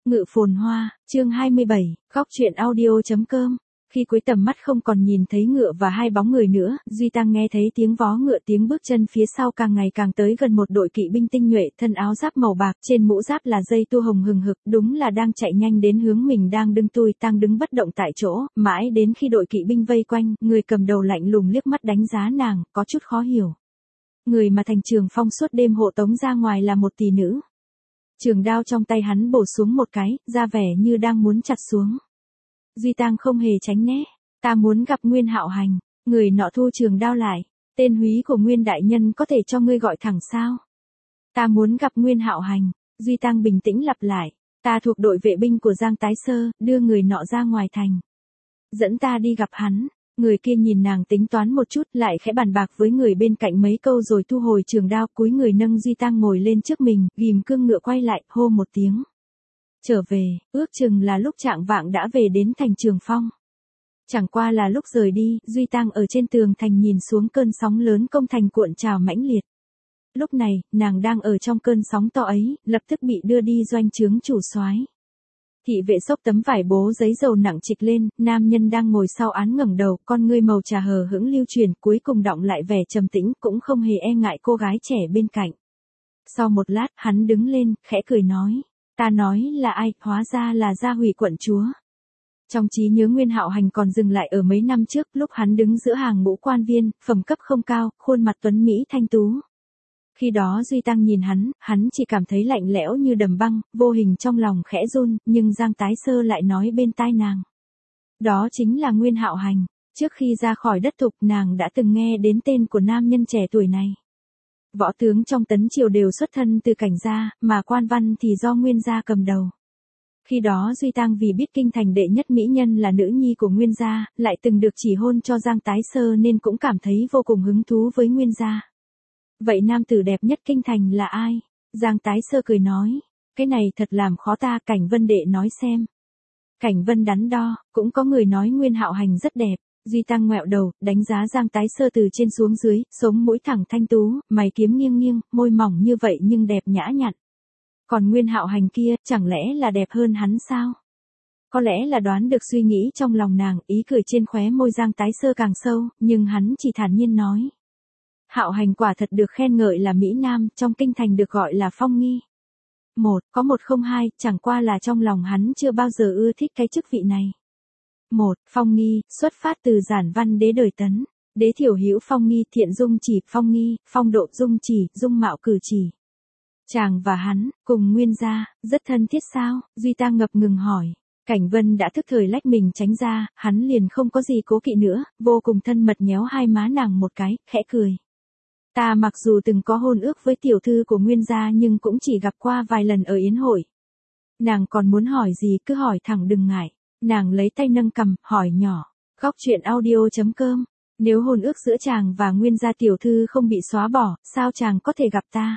Ngự phồn hoa, chương 27, góc truyện audio.com. Khi cuối tầm mắt không còn nhìn thấy ngựa và hai bóng người nữa, Duy Tăng nghe thấy tiếng vó ngựa, tiếng bước chân phía sau càng ngày càng tới gần một đội kỵ binh tinh nhuệ, thân áo giáp màu bạc, trên mũ giáp là dây tua hồng hừng hực, đúng là đang chạy nhanh đến hướng mình đang đứng. Tui Tăng đứng bất động tại chỗ, mãi đến khi đội kỵ binh vây quanh, người cầm đầu lạnh lùng liếc mắt đánh giá nàng, có chút khó hiểu. Người mà Thành Trường Phong suốt đêm hộ tống ra ngoài là một tỷ nữ. Trường đao trong tay hắn bổ xuống một cái, ra vẻ như đang muốn chặt xuống. Duy Tăng không hề tránh né. Ta muốn gặp Nguyên Hạo Hành. Người nọ thu trường đao lại. Tên húy của Nguyên đại nhân có thể cho ngươi gọi thẳng sao? Ta muốn gặp Nguyên Hạo Hành. Duy Tăng bình tĩnh lặp lại. Ta thuộc đội vệ binh của Giang Tái Sơ, đưa người nọ ra ngoài thành. Dẫn ta đi gặp hắn. Người kia nhìn nàng tính toán một chút, lại khẽ bàn bạc với người bên cạnh mấy câu rồi thu hồi trường đao, cúi người nâng Duy Tăng ngồi lên trước mình, ghim cương ngựa quay lại, hô một tiếng. Trở về, ước chừng là lúc trạng vạng đã về đến Thành Trường Phong. Chẳng qua là lúc rời đi, Duy Tăng ở trên tường thành nhìn xuống cơn sóng lớn công thành cuộn trào mãnh liệt. Lúc này, nàng đang ở trong cơn sóng to ấy, lập tức bị đưa đi doanh trướng chủ soái. Thị vệ xốc tấm vải bố giấy dầu nặng trịch lên, nam nhân đang ngồi sau án ngẩng đầu, con ngươi màu trà hờ hững lưu truyền, cuối cùng đọng lại vẻ trầm tĩnh, cũng không hề e ngại cô gái trẻ bên cạnh. Sau một lát, hắn đứng lên, khẽ cười nói, ta nói là ai, hóa ra là Gia Hủy quận chúa. Trong trí nhớ Nguyên Hạo Hành còn dừng lại ở mấy năm trước, lúc hắn đứng giữa hàng ngũ quan viên, phẩm cấp không cao, khuôn mặt tuấn mỹ thanh tú. Khi đó Duy Tăng nhìn hắn chỉ cảm thấy lạnh lẽo như đầm băng, vô hình trong lòng khẽ run, nhưng Giang Tái Sơ lại nói bên tai nàng. Đó chính là Nguyên Hạo Hành, trước khi ra khỏi đất Thục nàng đã từng nghe đến tên của nam nhân trẻ tuổi này. Võ tướng trong Tấn Triều đều xuất thân từ Cảnh gia, mà quan văn thì do Nguyên gia cầm đầu. Khi đó Duy Tăng vì biết kinh thành đệ nhất mỹ nhân là nữ nhi của Nguyên gia, lại từng được chỉ hôn cho Giang Tái Sơ nên cũng cảm thấy vô cùng hứng thú với Nguyên gia. Vậy nam tử đẹp nhất kinh thành là ai? Giang Tái Sơ cười nói. Cái này thật làm khó ta, Cảnh Vân đệ nói xem. Cảnh Vân đắn đo, cũng có người nói Nguyên Hạo Hành rất đẹp. Duy Tăng ngoẹo đầu, đánh giá Giang Tái Sơ từ trên xuống dưới, sống mũi thẳng thanh tú, mày kiếm nghiêng nghiêng, môi mỏng như vậy nhưng đẹp nhã nhặn. Còn Nguyên Hạo Hành kia, chẳng lẽ là đẹp hơn hắn sao? Có lẽ là đoán được suy nghĩ trong lòng nàng, ý cười trên khóe môi Giang Tái Sơ càng sâu, nhưng hắn chỉ thản nhiên nói. Hạo Hành quả thật được khen ngợi là Mỹ Nam, trong kinh thành được gọi là phong nghi. Có một không hai, chẳng qua là trong lòng hắn chưa bao giờ ưa thích cái chức vị này. Phong nghi, xuất phát từ giản văn đế đời Tấn. Đế thiểu hữu phong nghi, thiện dung chỉ, phong nghi, phong độ dung chỉ, dung mạo cử chỉ. Chàng và hắn, cùng Nguyên gia, rất thân thiết sao? Duy Tăng ngập ngừng hỏi. Cảnh Vân đã thức thời lách mình tránh ra, hắn liền không có gì cố kỵ nữa, vô cùng thân mật nhéo hai má nàng một cái, khẽ cười. Ta mặc dù từng có hôn ước với tiểu thư của Nguyên gia nhưng cũng chỉ gặp qua vài lần ở yến hội. Nàng còn muốn hỏi gì cứ hỏi thẳng đừng ngại. Nàng lấy tay nâng cằm, hỏi nhỏ. Góc truyện audio.com. Nếu hôn ước giữa chàng và Nguyên gia tiểu thư không bị xóa bỏ, sao chàng có thể gặp ta?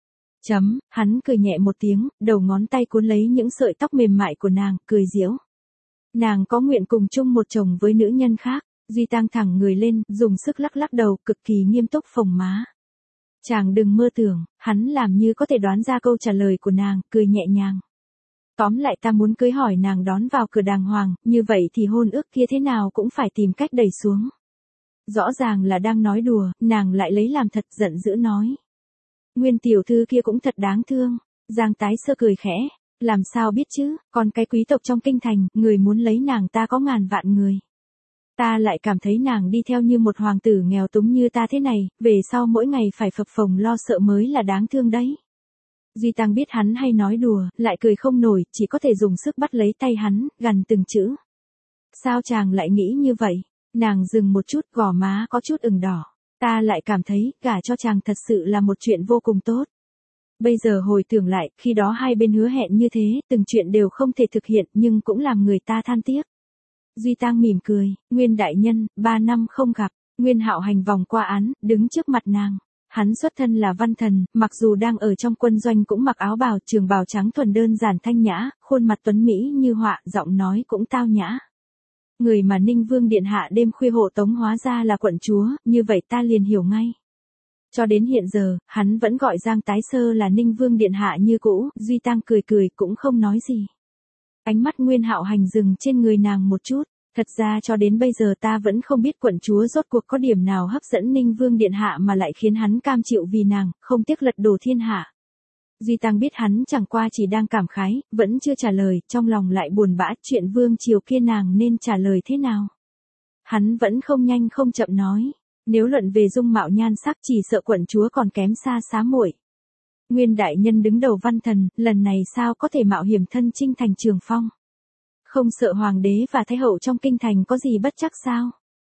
Hắn cười nhẹ một tiếng, đầu ngón tay cuốn lấy những sợi tóc mềm mại của nàng, cười giễu. Nàng có nguyện cùng chung một chồng với nữ nhân khác. Duy Tăng thẳng người lên, dùng sức lắc lắc đầu, cực kỳ nghiêm túc phồng má. Chàng đừng mơ tưởng, hắn làm như có thể đoán ra câu trả lời của nàng, cười nhẹ nhàng. Tóm lại ta muốn cưới hỏi nàng đón vào cửa đàng hoàng, như vậy thì hôn ước kia thế nào cũng phải tìm cách đẩy xuống. Rõ ràng là đang nói đùa, nàng lại lấy làm thật, giận dữ nói. Nguyên tiểu thư kia cũng thật đáng thương. Giang Tái Sơ cười khẽ. Làm sao biết chứ, còn cái quý tộc trong kinh thành, người muốn lấy nàng ta có ngàn vạn người. Ta lại cảm thấy nàng đi theo như một hoàng tử nghèo túng như ta thế này, về sau mỗi ngày phải phập phồng lo sợ mới là đáng thương đấy. Duy Tăng biết hắn hay nói đùa, lại cười không nổi, chỉ có thể dùng sức bắt lấy tay hắn, gằn từng chữ. Sao chàng lại nghĩ như vậy? Nàng dừng một chút, gò má có chút ửng đỏ. Ta lại cảm thấy, gả cho chàng thật sự là một chuyện vô cùng tốt. Bây giờ hồi tưởng lại, khi đó hai bên hứa hẹn như thế, từng chuyện đều không thể thực hiện, nhưng cũng làm người ta than tiếc. Duy Tăng mỉm cười, Nguyên đại nhân, 3 năm không gặp, Nguyên Hạo Hành vòng qua án, đứng trước mặt nàng. Hắn xuất thân là văn thần, mặc dù đang ở trong quân doanh cũng mặc áo bào, trường bào trắng thuần đơn giản thanh nhã, khuôn mặt tuấn mỹ như họa, giọng nói cũng tao nhã. Người mà Ninh Vương điện hạ đêm khuya hộ tống hóa ra là quận chúa, như vậy ta liền hiểu ngay. Cho đến hiện giờ, hắn vẫn gọi Giang Tái Sơ là Ninh Vương điện hạ như cũ, Duy Tăng cười cười cũng không nói gì. Ánh mắt Nguyên Hạo Hành dừng trên người nàng một chút. Thật ra cho đến bây giờ ta vẫn không biết quận chúa rốt cuộc có điểm nào hấp dẫn Ninh Vương điện hạ mà lại khiến hắn cam chịu vì nàng, không tiếc lật đổ thiên hạ. Duy Tăng biết hắn chẳng qua chỉ đang cảm khái, vẫn chưa trả lời, trong lòng lại buồn bã, chuyện vương triều kia nàng nên trả lời thế nào. Hắn vẫn không nhanh không chậm nói, nếu luận về dung mạo nhan sắc chỉ sợ quận chúa còn kém xa xá muội. Nguyên đại nhân đứng đầu văn thần, lần này sao có thể mạo hiểm thân chinh thành Trường Phong. Không sợ hoàng đế và thái hậu trong kinh thành có gì bất chắc sao?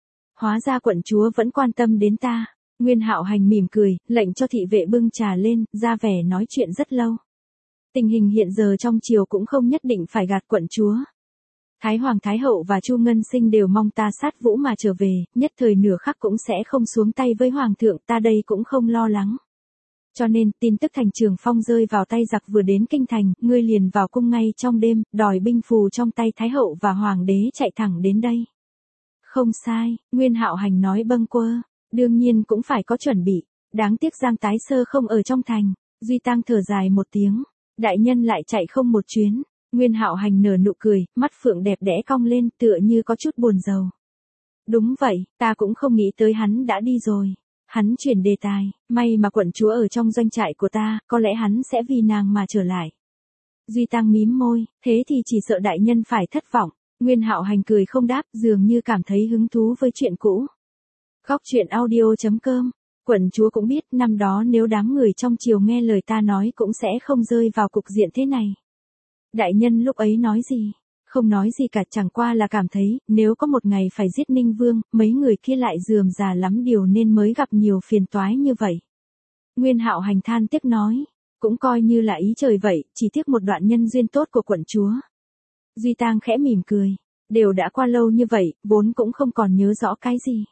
Hóa ra quận chúa vẫn quan tâm đến ta. Nguyên Hạo Hành mỉm cười, lệnh cho thị vệ bưng trà lên, ra vẻ nói chuyện rất lâu. Tình hình hiện giờ trong triều cũng không nhất định phải gạt quận chúa. Thái hoàng thái hậu và Chu Ngân Sinh đều mong ta sát vũ mà trở về, nhất thời nửa khắc cũng sẽ không xuống tay với hoàng thượng, ta đây cũng không lo lắng. Cho nên, tin tức thành Trường Phong rơi vào tay giặc vừa đến kinh thành, ngươi liền vào cung ngay trong đêm, đòi binh phù trong tay thái hậu và hoàng đế chạy thẳng đến đây. Không sai, Nguyên Hạo Hành nói bâng quơ, đương nhiên cũng phải có chuẩn bị, đáng tiếc Giang Tái Sơ không ở trong thành. Duy Tăng thở dài một tiếng, đại nhân lại chạy không một chuyến. Nguyên Hạo Hành nở nụ cười, mắt phượng đẹp đẽ cong lên, tựa như có chút buồn rầu. Đúng vậy, ta cũng không nghĩ tới hắn đã đi rồi. Hắn chuyển đề tài, may mà quận chúa ở trong doanh trại của ta, có lẽ hắn sẽ vì nàng mà trở lại. Duy Tăng mím môi, thế thì chỉ sợ đại nhân phải thất vọng. Nguyên Hạo Hành cười không đáp, dường như cảm thấy hứng thú với chuyện cũ. Góc truyện audio.com. Quận chúa cũng biết năm đó nếu đám người trong triều nghe lời ta nói cũng sẽ không rơi vào cục diện thế này. Đại nhân lúc ấy nói gì? Không nói gì cả, chẳng qua là cảm thấy, nếu có một ngày phải giết Ninh Vương, mấy người kia lại rườm rà lắm điều nên mới gặp nhiều phiền toái như vậy. Nguyên Hạo Hành than tiếc nói, cũng coi như là ý trời vậy, chỉ tiếc một đoạn nhân duyên tốt của quận chúa. Duy Tang khẽ mỉm cười, đều đã qua lâu như vậy, vốn cũng không còn nhớ rõ cái gì.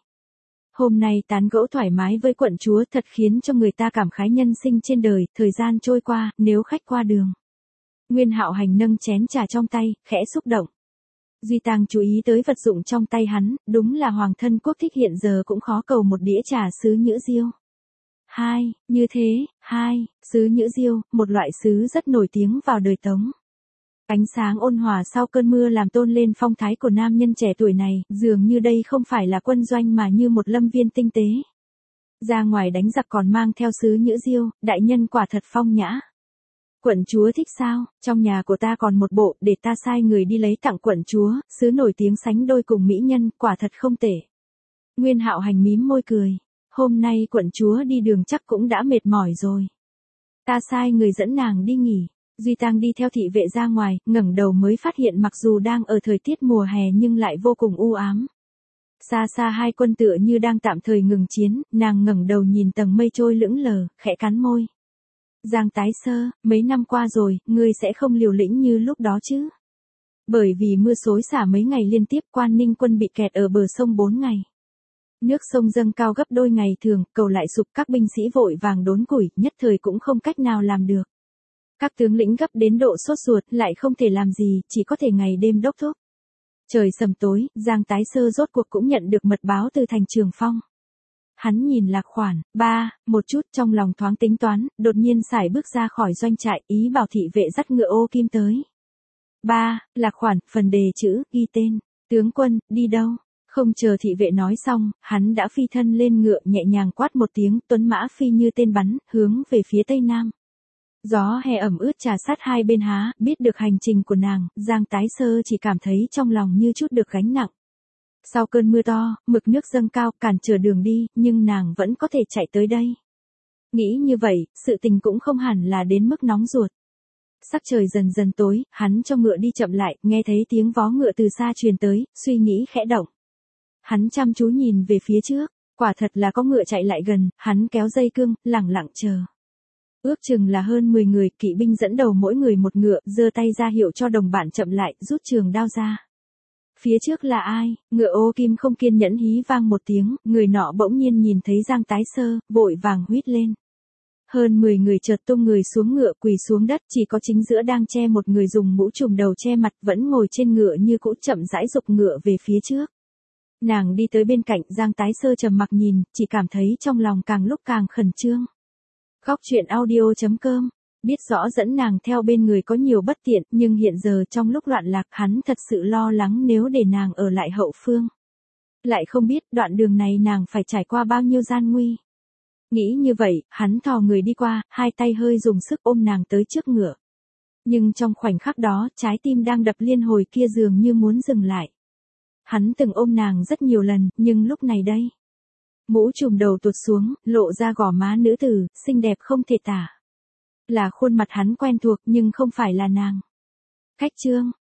Hôm nay tán gẫu thoải mái với quận chúa thật khiến cho người ta cảm khái nhân sinh trên đời, thời gian trôi qua, nếu khách qua đường. Nguyên Hạo Hành nâng chén trà trong tay, khẽ xúc động. Duy Tang chú ý tới vật dụng trong tay hắn, đúng là hoàng thân quốc thích hiện giờ cũng khó cầu một đĩa trà sứ nhữ diêu. Như thế, sứ nhữ diêu, một loại sứ rất nổi tiếng vào đời Tống. Ánh sáng ôn hòa sau cơn mưa làm tôn lên phong thái của nam nhân trẻ tuổi này, dường như đây không phải là quân doanh mà như một lâm viên tinh tế. Ra ngoài đánh giặc còn mang theo sứ nhữ diêu, đại nhân quả thật phong nhã. Quận chúa thích sao, trong nhà của ta còn một bộ, để ta sai người đi lấy tặng quận chúa, sứ nổi tiếng sánh đôi cùng mỹ nhân, quả thật không tệ. Nguyên Hạo Hành mím môi cười, hôm nay quận chúa đi đường chắc cũng đã mệt mỏi rồi. Ta sai người dẫn nàng đi nghỉ. Duy Tăng đi theo thị vệ ra ngoài, ngẩng đầu mới phát hiện mặc dù đang ở thời tiết mùa hè nhưng lại vô cùng u ám. Xa xa hai quân tựa như đang tạm thời ngừng chiến, nàng ngẩng đầu nhìn tầng mây trôi lững lờ, khẽ cắn môi. Giang Tái Sơ, mấy năm qua rồi, ngươi sẽ không liều lĩnh như lúc đó chứ? Bởi vì mưa xối xả mấy ngày liên tiếp, Quan Ninh quân bị kẹt ở bờ sông 4 ngày. Nước sông dâng cao gấp đôi ngày thường, cầu lại sụp, các binh sĩ vội vàng đốn củi, nhất thời cũng không cách nào làm được. Các tướng lĩnh gấp đến độ sốt ruột, lại không thể làm gì, chỉ có thể ngày đêm đốc thúc. Trời sầm tối, Giang Tái Sơ rốt cuộc cũng nhận được mật báo từ thành Trường Phong. Hắn nhìn Lạc Khoản, một chút trong lòng thoáng tính toán, đột nhiên sải bước ra khỏi doanh trại, ý bảo thị vệ dắt ngựa ô kim tới. Lạc Khoản, phần đề chữ, ghi tên, tướng quân, đi đâu? Không chờ thị vệ nói xong, hắn đã phi thân lên ngựa nhẹ nhàng quát một tiếng, tuấn mã phi như tên bắn, hướng về phía tây nam. Gió hè ẩm ướt trà sát hai bên há, biết được hành trình của nàng, Giang Tái Sơ chỉ cảm thấy trong lòng như chút được gánh nặng. Sau cơn mưa to, mực nước dâng cao cản trở đường đi, nhưng nàng vẫn có thể chạy tới đây. Nghĩ như vậy, sự tình cũng không hẳn là đến mức nóng ruột. Sắc trời dần dần tối, hắn cho ngựa đi chậm lại, nghe thấy tiếng vó ngựa từ xa truyền tới, suy nghĩ khẽ động. Hắn chăm chú nhìn về phía trước, quả thật là có ngựa chạy lại gần, hắn kéo dây cương, lẳng lặng chờ. Ước chừng là hơn 10 người, kỵ binh dẫn đầu mỗi người một ngựa, giơ tay ra hiệu cho đồng bạn chậm lại, rút trường đao ra. Phía trước là ai? Ngựa ô kim không kiên nhẫn hí vang một tiếng, người nọ bỗng nhiên nhìn thấy Giang Tái Sơ, vội vàng huýt lên. Hơn 10 người chợt tung người xuống ngựa quỳ xuống đất, chỉ có chính giữa đang che một người dùng mũ trùm đầu che mặt vẫn ngồi trên ngựa như cũ chậm rãi giục ngựa về phía trước. Nàng đi tới bên cạnh Giang Tái Sơ trầm mặc nhìn, chỉ cảm thấy trong lòng càng lúc càng khẩn trương. Góc truyện audio.com Biết rõ dẫn nàng theo bên người có nhiều bất tiện, nhưng hiện giờ trong lúc loạn lạc hắn thật sự lo lắng nếu để nàng ở lại hậu phương. Lại không biết đoạn đường này nàng phải trải qua bao nhiêu gian nguy. Nghĩ như vậy, hắn thò người đi qua, hai tay hơi dùng sức ôm nàng tới trước ngựa. Nhưng trong khoảnh khắc đó, trái tim đang đập liên hồi kia dường như muốn dừng lại. Hắn từng ôm nàng rất nhiều lần, nhưng lúc này đây. Mũ trùm đầu tuột xuống, lộ ra gò má nữ tử, xinh đẹp không thể tả. Là khuôn mặt hắn quen thuộc nhưng không phải là nàng. Khách Trương,